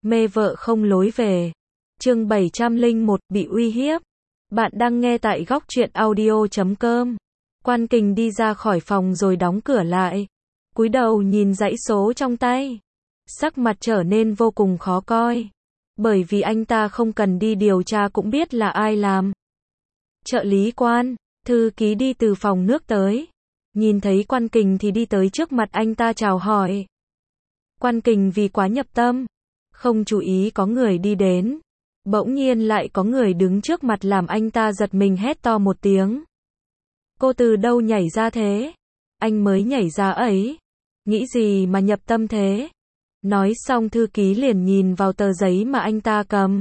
Mê vợ không lối về. Chương 701, bị uy hiếp. Bạn đang nghe tại góc truyện audio.com. Quan Kình đi ra khỏi phòng rồi đóng cửa lại. Cúi đầu nhìn dãy số trong tay. Sắc mặt trở nên vô cùng khó coi. Bởi vì anh ta không cần đi điều tra cũng biết là ai làm. Trợ lý Quan, thư ký đi từ phòng nước tới. Nhìn thấy Quan Kình thì đi tới trước mặt anh ta chào hỏi. Quan Kình vì quá nhập tâm, không chú ý có người đi đến. Bỗng nhiên lại có người đứng trước mặt làm anh ta giật mình hét to một tiếng. Cô từ đâu nhảy ra thế? Anh mới nhảy ra ấy. Nghĩ gì mà nhập tâm thế? Nói xong thư ký liền nhìn vào tờ giấy mà anh ta cầm.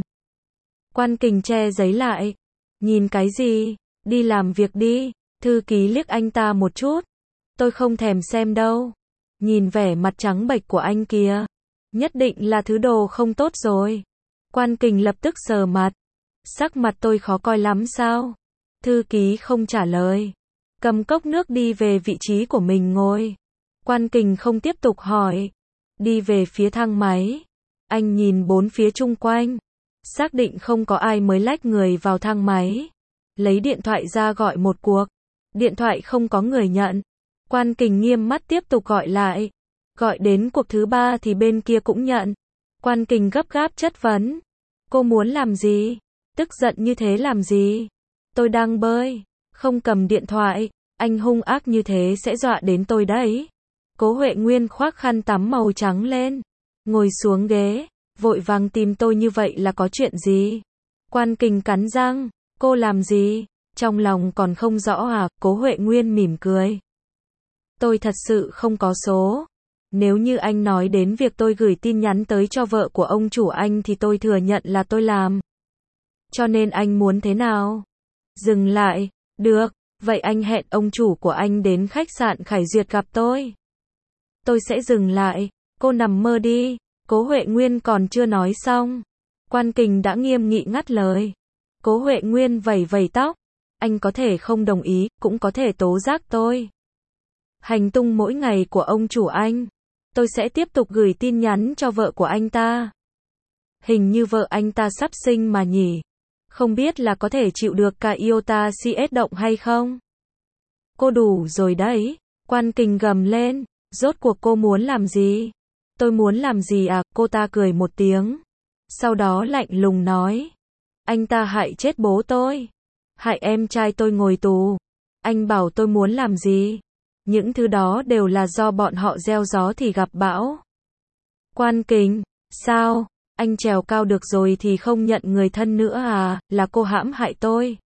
Quan Kình che giấy lại. Nhìn cái gì? Đi làm việc đi. Thư ký liếc anh ta một chút. Tôi không thèm xem đâu. Nhìn vẻ mặt trắng bệch của anh kìa. Nhất định là thứ đồ không tốt rồi. Quan Kình lập tức sờ mặt. Sắc mặt tôi khó coi lắm sao? Thư ký không trả lời. Cầm cốc nước đi về vị trí của mình ngồi. Quan Kình không tiếp tục hỏi. Đi về phía thang máy. Anh nhìn bốn phía chung quanh. Xác định không có ai mới lách người vào thang máy. Lấy điện thoại ra gọi một cuộc. Điện thoại không có người nhận. Quan Kình nghiêm mắt tiếp tục gọi lại. Gọi đến cuộc thứ 3 thì bên kia cũng nhận. Quan Kình gấp gáp chất vấn. Cô muốn làm gì? Tức giận như thế làm gì? Tôi đang bơi. Không cầm điện thoại. Anh hung ác như thế sẽ dọa đến tôi đấy. Cố Huệ Nguyên khoác khăn tắm màu trắng lên. Ngồi xuống ghế. Vội vàng tìm tôi như vậy là có chuyện gì? Quan Kình cắn răng. Cô làm gì? Trong lòng còn không rõ à? Cố Huệ Nguyên mỉm cười. Tôi thật sự không có số. Nếu như anh nói đến việc tôi gửi tin nhắn tới cho vợ của ông chủ anh thì tôi thừa nhận là tôi làm. Cho nên anh muốn thế nào? Dừng lại. Được. Vậy anh hẹn ông chủ của anh đến khách sạn Khải Duyệt gặp tôi. Tôi sẽ dừng lại. Cô nằm mơ đi. Cố Huệ Nguyên còn chưa nói xong. Quan Kình đã nghiêm nghị ngắt lời. Cố Huệ Nguyên vẩy vẩy tóc. Anh có thể không đồng ý, cũng có thể tố giác tôi. Hành tung mỗi ngày của ông chủ anh. Tôi sẽ tiếp tục gửi tin nhắn cho vợ của anh ta. Hình như vợ anh ta sắp sinh mà nhỉ. Không biết là có thể chịu được cả iota CS động hay không? Cô đủ rồi đấy. Quan Kình gầm lên. Rốt cuộc cô muốn làm gì? Tôi muốn làm gì à? Cô ta cười một tiếng. Sau đó lạnh lùng nói. Anh ta hại chết bố tôi. Hại em trai tôi ngồi tù. Anh bảo tôi muốn làm gì? Những thứ đó đều là do bọn họ gieo gió thì gặp bão. Quan Kình, sao? Anh trèo cao được rồi thì không nhận người thân nữa à? Là cô hãm hại tôi.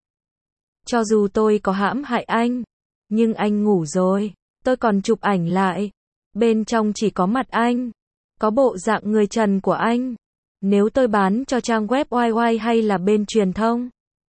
Cho dù tôi có hãm hại anh, nhưng anh ngủ rồi. Tôi còn chụp ảnh lại. Bên trong chỉ có mặt anh. Có bộ dạng người trần của anh. Nếu tôi bán cho trang web YY hay là bên truyền thông,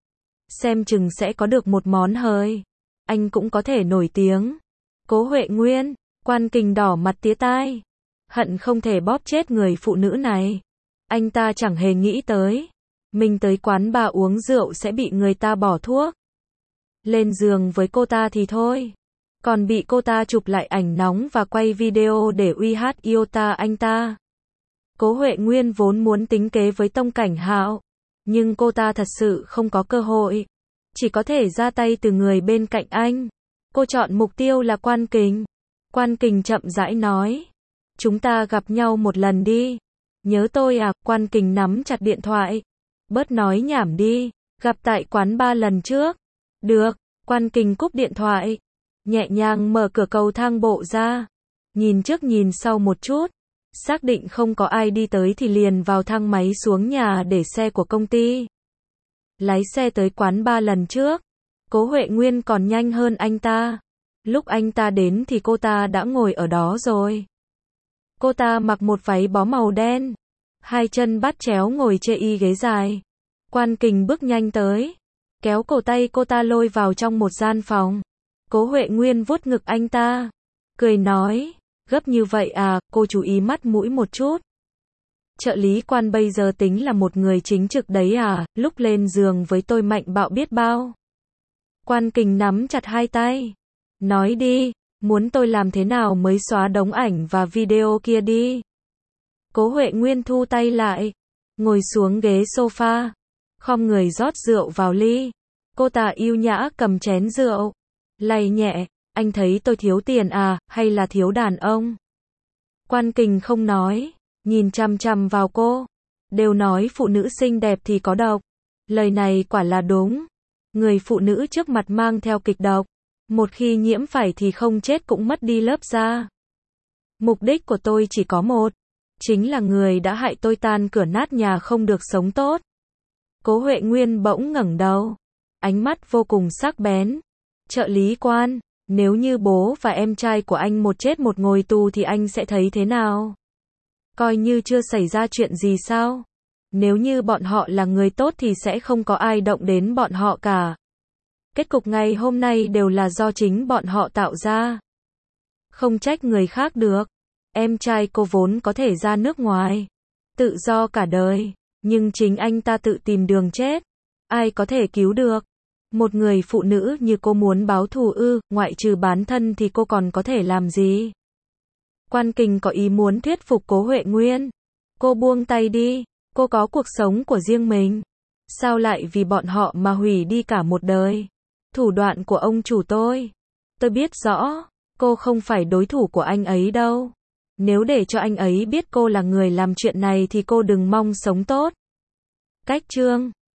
xem chừng sẽ có được một món hời. Anh cũng có thể nổi tiếng. Cố Huệ Nguyên, Quan Kình đỏ mặt tía tai. Hận không thể bóp chết người phụ nữ này. Anh ta chẳng hề nghĩ tới. Mình tới quán bar uống rượu sẽ bị người ta bỏ thuốc. Lên giường với cô ta thì thôi. Còn bị cô ta chụp lại ảnh nóng và quay video để uy hát iota anh ta. Cố Huệ Nguyên vốn muốn tính kế với Tông Cảnh Hạo. Nhưng cô ta thật sự không có cơ hội. Chỉ có thể ra tay từ người bên cạnh anh. Cô chọn mục tiêu là Quan Kình. Quan Kình chậm rãi nói. Chúng ta gặp nhau một lần đi. Nhớ tôi à? Quan Kình nắm chặt điện thoại. Bớt nói nhảm đi. Gặp tại quán bar lần trước. Được. Quan Kình cúp điện thoại. Nhẹ nhàng mở cửa cầu thang bộ ra. Nhìn trước nhìn sau một chút. Xác định không có ai đi tới thì liền vào thang máy xuống nhà để xe của công ty. Lái xe tới quán bar lần trước. Cố Huệ Nguyên còn nhanh hơn anh ta. Lúc anh ta đến thì cô ta đã ngồi ở đó rồi. Cô ta mặc một váy bó màu đen. Hai chân bắt chéo ngồi trên ghế dài. Quan Kình bước nhanh tới. Kéo cổ tay cô ta lôi vào trong một gian phòng. Cố Huệ Nguyên vuốt ngực anh ta. Cười nói. Gấp như vậy à? Cô chú ý mắt mũi một chút. Trợ lý Quan bây giờ tính là một người chính trực đấy à? Lúc lên giường với tôi mạnh bạo biết bao. Quan Kình nắm chặt hai tay. Nói đi, muốn tôi làm thế nào mới xóa đống ảnh và video kia đi? Cố Huệ Nguyên thu tay lại, ngồi xuống ghế sofa, khom người rót rượu vào ly. Cô ta yêu nhã cầm chén rượu, lay nhẹ, anh thấy tôi thiếu tiền à, hay là thiếu đàn ông? Quan Kình không nói, nhìn chằm chằm vào cô. Đều nói phụ nữ xinh đẹp thì có độc. Lời này quả là đúng. Người phụ nữ trước mặt mang theo kịch độc. Một khi nhiễm phải thì không chết cũng mất đi lớp da. Mục đích của tôi chỉ có một. Chính là người đã hại tôi tan cửa nát nhà không được sống tốt. Cố Huệ Nguyên bỗng ngẩng đầu. Ánh mắt vô cùng sắc bén. Trợ lý Quan, nếu như bố và em trai của anh một chết một ngồi tù thì anh sẽ thấy thế nào? Coi như chưa xảy ra chuyện gì sao? Nếu như bọn họ là người tốt thì sẽ không có ai động đến bọn họ cả. Kết cục ngày hôm nay đều là do chính bọn họ tạo ra. Không trách người khác được. Em trai cô vốn có thể ra nước ngoài, tự do cả đời, nhưng chính anh ta tự tìm đường chết. Ai có thể cứu được? Một người phụ nữ như cô muốn báo thù ư, ngoại trừ bán thân thì cô còn có thể làm gì? Quan Kình có ý muốn thuyết phục Cố Huệ Nguyên. Cô buông tay đi, cô có cuộc sống của riêng mình. Sao lại vì bọn họ mà hủy đi cả một đời? Thủ đoạn của ông chủ tôi biết rõ, cô không phải đối thủ của anh ấy đâu. Nếu để cho anh ấy biết cô là người làm chuyện này thì cô đừng mong sống tốt. Cách chương